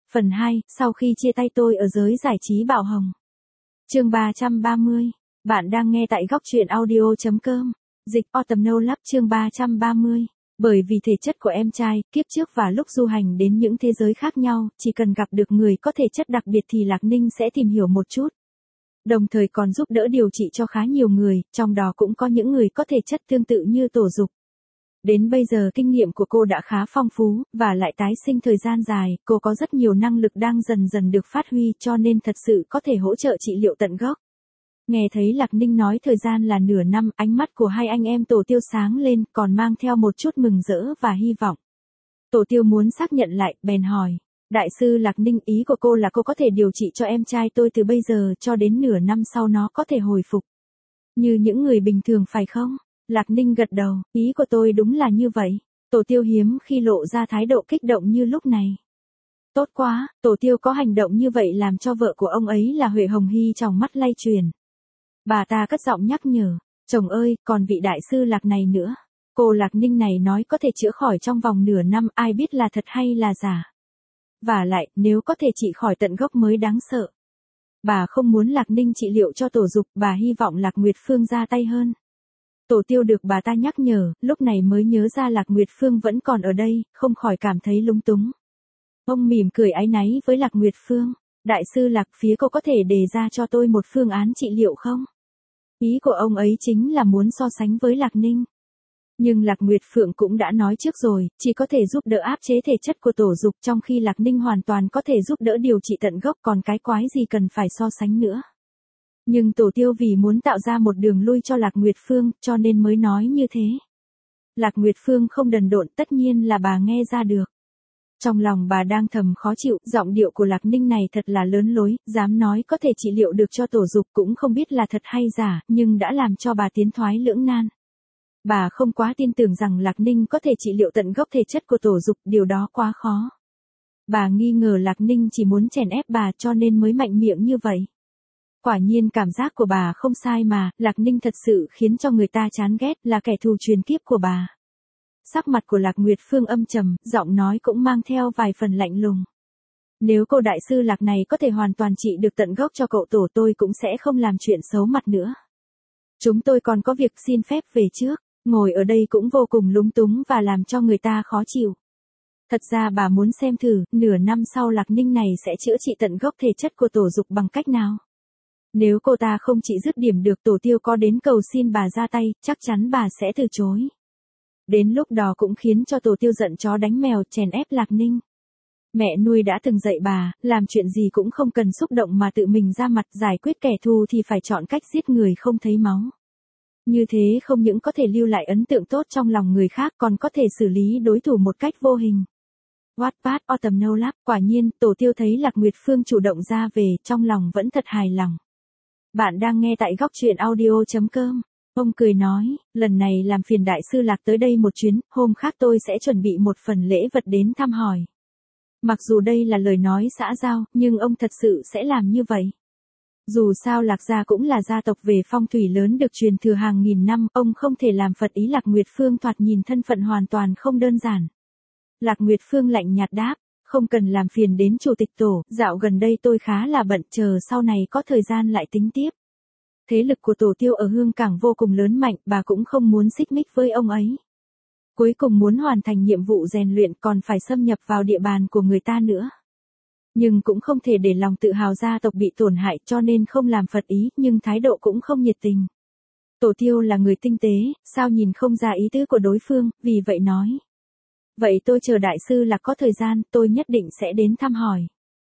Phần 2, sau khi chia tay tôi ở giới giải trí Bảo Hồng. Chương 330. Bạn đang nghe tại góc truyện audio.com. Dịch Autumn No Love chương 330. Bởi vì thể chất của em trai, kiếp trước và lúc du hành đến những thế giới khác nhau, chỉ cần gặp được người có thể chất đặc biệt thì Lạc Ninh sẽ tìm hiểu một chút. Đồng thời còn giúp đỡ điều trị cho khá nhiều người, trong đó cũng có những người có thể chất tương tự như Tổ Dục. Đến bây giờ kinh nghiệm của cô đã khá phong phú, và lại tái sinh thời gian dài, cô có rất nhiều năng lực đang dần dần được phát huy cho nên thật sự có thể hỗ trợ trị liệu tận gốc. Nghe thấy Lạc Ninh nói thời gian là nửa năm, ánh mắt của hai anh em Tổ Tiêu sáng lên, còn mang theo một chút mừng rỡ và hy vọng. Tổ Tiêu muốn xác nhận lại, bèn hỏi. Đại sư Lạc Ninh, ý của cô là cô có thể điều trị cho em trai tôi từ bây giờ cho đến nửa năm sau nó có thể hồi phục. Như những người bình thường phải không? Lạc Ninh gật đầu, ý của tôi đúng là như vậy. Tổ Tiêu hiếm khi lộ ra thái độ kích động như lúc này. Tốt quá, Tổ Tiêu có hành động như vậy làm cho vợ của ông ấy là Huệ Hồng Hy trong mắt lay truyền. Bà ta cất giọng nhắc nhở, chồng ơi, còn vị đại sư Lạc này nữa. Cô Lạc Ninh này nói có thể chữa khỏi trong vòng nửa năm, ai biết là thật hay là giả. Và lại, nếu có thể trị khỏi tận gốc mới đáng sợ. Bà không muốn Lạc Ninh trị liệu cho Tổ Dục, bà hy vọng Lạc Nguyệt Phương ra tay hơn. Tổ Tiêu được bà ta nhắc nhở, lúc này mới nhớ ra Lạc Nguyệt Phương vẫn còn ở đây, không khỏi cảm thấy lúng túng. Ông mỉm cười áy náy với Lạc Nguyệt Phương. Đại sư Lạc, phía cô có thể đề ra cho tôi một phương án trị liệu không? Ý của ông ấy chính là muốn so sánh với Lạc Ninh. Nhưng Lạc Nguyệt Phượng cũng đã nói trước rồi, chỉ có thể giúp đỡ áp chế thể chất của Tổ Dục, trong khi Lạc Ninh hoàn toàn có thể giúp đỡ điều trị tận gốc, còn cái quái gì cần phải so sánh nữa. Nhưng Tổ Tiêu vì muốn tạo ra một đường lui cho Lạc Nguyệt Phương, cho nên mới nói như thế. Lạc Nguyệt Phương không đần độn, tất nhiên là bà nghe ra được. Trong lòng bà đang thầm khó chịu, giọng điệu của Lạc Ninh này thật là lớn lối, dám nói có thể trị liệu được cho Tổ Dục, cũng không biết là thật hay giả, nhưng đã làm cho bà tiến thoái lưỡng nan. Bà không quá tin tưởng rằng Lạc Ninh có thể trị liệu tận gốc thể chất của Tổ Dục, điều đó quá khó. Bà nghi ngờ Lạc Ninh chỉ muốn chèn ép bà cho nên mới mạnh miệng như vậy. Quả nhiên cảm giác của bà không sai mà, Lạc Ninh thật sự khiến cho người ta chán ghét, là kẻ thù truyền kiếp của bà. Sắc mặt của Lạc Nguyệt Phương âm trầm, giọng nói cũng mang theo vài phần lạnh lùng. Nếu cô đại sư Lạc này có thể hoàn toàn trị được tận gốc cho cậu Tổ, tôi cũng sẽ không làm chuyện xấu mặt nữa. Chúng tôi còn có việc xin phép về trước, ngồi ở đây cũng vô cùng lúng túng và làm cho người ta khó chịu. Thật ra bà muốn xem thử, nửa năm sau Lạc Ninh này sẽ chữa trị tận gốc thể chất của Tổ Dục bằng cách nào. Nếu cô ta không trị dứt điểm được, Tổ Tiêu có đến cầu xin bà ra tay, chắc chắn bà sẽ từ chối. Đến lúc đó cũng khiến cho Tổ Tiêu giận chó đánh mèo, chèn ép Lạc Ninh. Mẹ nuôi đã từng dạy bà, làm chuyện gì cũng không cần xúc động mà tự mình ra mặt, giải quyết kẻ thù thì phải chọn cách giết người không thấy máu. Như thế không những có thể lưu lại ấn tượng tốt trong lòng người khác, còn có thể xử lý đối thủ một cách vô hình. Wattpad Autumn No Love, quả nhiên, Tổ Tiêu thấy Lạc Nguyệt Phương chủ động ra về, trong lòng vẫn thật hài lòng. Bạn đang nghe tại góc truyện audio.com. Ông cười nói, lần này làm phiền đại sư Lạc tới đây một chuyến, hôm khác tôi sẽ chuẩn bị một phần lễ vật đến thăm hỏi. Mặc dù đây là lời nói xã giao, nhưng ông thật sự sẽ làm như vậy. Dù sao Lạc gia cũng là gia tộc về phong thủy lớn được truyền thừa hàng nghìn năm, ông không thể làm phật ý Lạc Nguyệt Phương thoạt nhìn thân phận hoàn toàn không đơn giản. Lạc Nguyệt Phương lạnh nhạt đáp, không cần làm phiền đến chủ tịch Tổ, dạo gần đây tôi khá là bận, chờ sau này có thời gian lại tính tiếp. Thế lực của Tổ Tiêu ở Hương Cảng vô cùng lớn mạnh, bà cũng không muốn xích mích với ông ấy. Cuối cùng muốn hoàn thành nhiệm vụ rèn luyện còn phải xâm nhập vào địa bàn của người ta nữa. Nhưng cũng không thể để lòng tự hào gia tộc bị tổn hại cho nên không làm phật ý, nhưng thái độ cũng không nhiệt tình. Tổ Tiêu là người tinh tế, sao nhìn không ra ý tứ của đối phương, vì vậy nói. Vậy tôi chờ đại sư Lạc có thời gian, tôi nhất định sẽ đến thăm hỏi.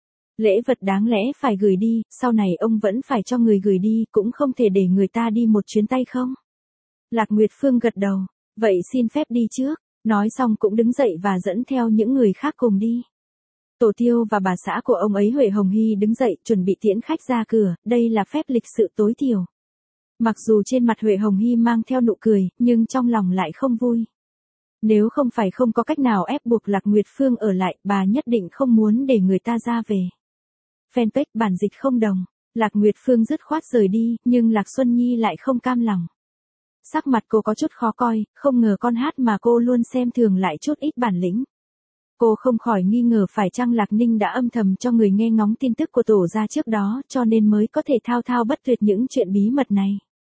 Lễ vật đáng lẽ phải gửi đi, sau này ông vẫn phải cho người gửi đi, cũng không thể để người ta đi một chuyến tay không? Lạc Nguyệt Phương gật đầu, vậy xin phép đi trước, nói xong cũng đứng dậy và dẫn theo những người khác cùng đi. Tổ Tiêu và bà xã của ông ấy Huệ Hồng Hy đứng dậy, chuẩn bị tiễn khách ra cửa, đây là phép lịch sự tối thiểu. Mặc dù trên mặt Huệ Hồng Hy mang theo nụ cười, nhưng trong lòng lại không vui. Nếu không phải không có cách nào ép buộc Lạc Nguyệt Phương ở lại, bà nhất định không muốn để người ta ra về. Fanpage bản dịch không đồng. Lạc Nguyệt Phương dứt khoát rời đi, nhưng Lạc Xuân Nhi lại không cam lòng. Sắc mặt cô có chút khó coi, không ngờ con hát mà cô luôn xem thường lại chút ít bản lĩnh. Cô không khỏi nghi ngờ phải chăng Lạc Ninh đã âm thầm cho người nghe ngóng tin tức của tổ gia trước đó cho nên mới có thể thao thao bất tuyệt những chuyện bí mật này.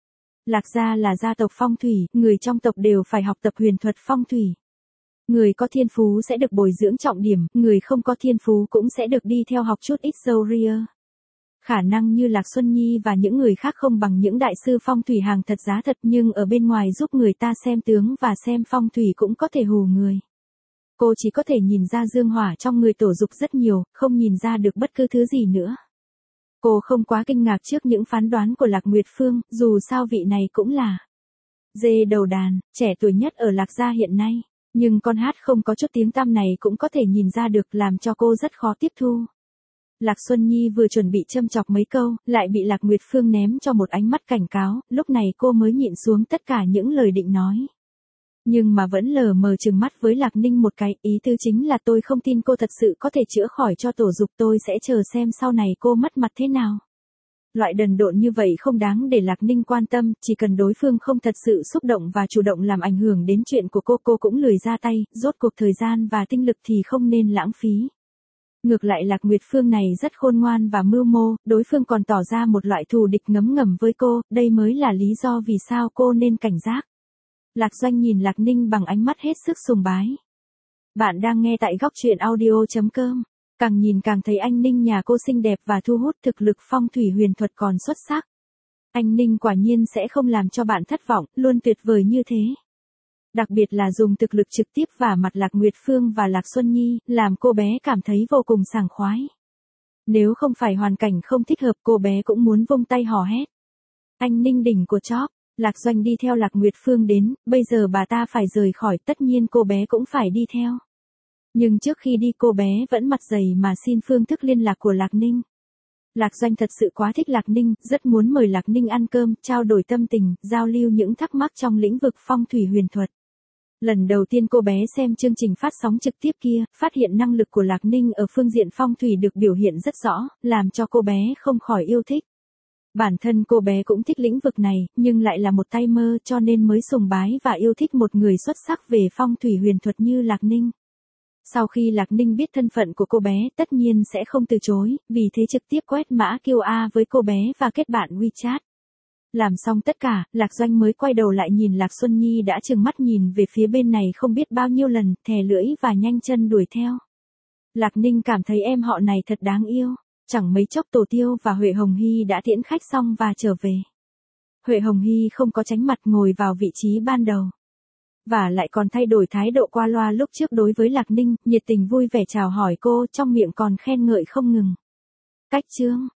Lạc gia là gia tộc phong thủy, người trong tộc đều phải học tập huyền thuật phong thủy. Người có thiên phú sẽ được bồi dưỡng trọng điểm, người không có thiên phú cũng sẽ được đi theo học chút ít dâu ria. Khả năng như Lạc Xuân Nhi và những người khác không bằng những đại sư phong thủy hàng thật giá thật nhưng ở bên ngoài giúp người ta xem tướng và xem phong thủy cũng có thể hù người. Cô chỉ có thể nhìn ra dương hỏa trong người tổ dục rất nhiều, không nhìn ra được bất cứ thứ gì nữa. Cô không quá kinh ngạc trước những phán đoán của Lạc Nguyệt Phương, dù sao vị này cũng là dê đầu đàn, trẻ tuổi nhất ở Lạc gia hiện nay. Nhưng con hát không có chút tiếng tăm này cũng có thể nhìn ra được làm cho cô rất khó tiếp thu. Lạc Xuân Nhi vừa chuẩn bị châm chọc mấy câu, lại bị Lạc Nguyệt Phương ném cho một ánh mắt cảnh cáo, lúc này cô mới nhịn xuống tất cả những lời định nói. Nhưng mà vẫn lờ mờ trừng mắt với Lạc Ninh một cái, ý tư chính là tôi không tin cô thật sự có thể chữa khỏi cho tổ dục, tôi sẽ chờ xem sau này cô mất mặt thế nào. Loại đần độn như vậy không đáng để Lạc Ninh quan tâm, chỉ cần đối phương không thật sự xúc động và chủ động làm ảnh hưởng đến chuyện của cô cũng lười ra tay, rốt cuộc thời gian và tinh lực thì không nên lãng phí. Ngược lại Lạc Nguyệt Phương này rất khôn ngoan và mưu mô, đối phương còn tỏ ra một loại thù địch ngấm ngầm với cô, đây mới là lý do vì sao cô nên cảnh giác. Lạc Doanh nhìn Lạc Ninh bằng ánh mắt hết sức sùng bái. Bạn đang nghe tại góc truyện audio.com. Càng nhìn càng thấy anh Ninh nhà cô xinh đẹp và thu hút, thực lực phong thủy huyền thuật còn xuất sắc. Anh Ninh quả nhiên sẽ không làm cho bạn thất vọng, luôn tuyệt vời như thế. Đặc biệt là dùng thực lực trực tiếp vả mặt Lạc Nguyệt Phương và Lạc Xuân Nhi, làm cô bé cảm thấy vô cùng sảng khoái. Nếu không phải hoàn cảnh không thích hợp cô bé cũng muốn vung tay hò hét. Anh Ninh đỉnh của chóp, Lạc Doanh đi theo Lạc Nguyệt Phương đến, bây giờ bà ta phải rời khỏi, tất nhiên cô bé cũng phải đi theo. Nhưng trước khi đi cô bé vẫn mặt dày mà xin phương thức liên lạc của Lạc Ninh. Lạc Doanh thật sự quá thích Lạc Ninh, rất muốn mời Lạc Ninh ăn cơm, trao đổi tâm tình, giao lưu những thắc mắc trong lĩnh vực phong thủy huyền thuật. Lần đầu tiên cô bé xem chương trình phát sóng trực tiếp kia, phát hiện năng lực của Lạc Ninh ở phương diện phong thủy được biểu hiện rất rõ, làm cho cô bé không khỏi yêu thích. Bản thân cô bé cũng thích lĩnh vực này, nhưng lại là một tay mơ cho nên mới sùng bái và yêu thích một người xuất sắc về phong thủy huyền thuật như Lạc Ninh. Sau khi Lạc Ninh biết thân phận của cô bé, tất nhiên sẽ không từ chối, vì thế trực tiếp quét mã QR với cô bé và kết bạn WeChat. Làm xong tất cả, Lạc Doanh mới quay đầu lại nhìn Lạc Xuân Nhi đã trừng mắt nhìn về phía bên này không biết bao nhiêu lần, thè lưỡi và nhanh chân đuổi theo. Lạc Ninh cảm thấy em họ này thật đáng yêu. Chẳng mấy chốc Tổ Tiêu và Huệ Hồng Hy đã tiễn khách xong và trở về. Huệ Hồng Hy không có tránh mặt ngồi vào vị trí ban đầu. Và lại còn thay đổi thái độ qua loa lúc trước đối với Lạc Ninh, nhiệt tình vui vẻ chào hỏi cô, trong miệng còn khen ngợi không ngừng. Cách chương,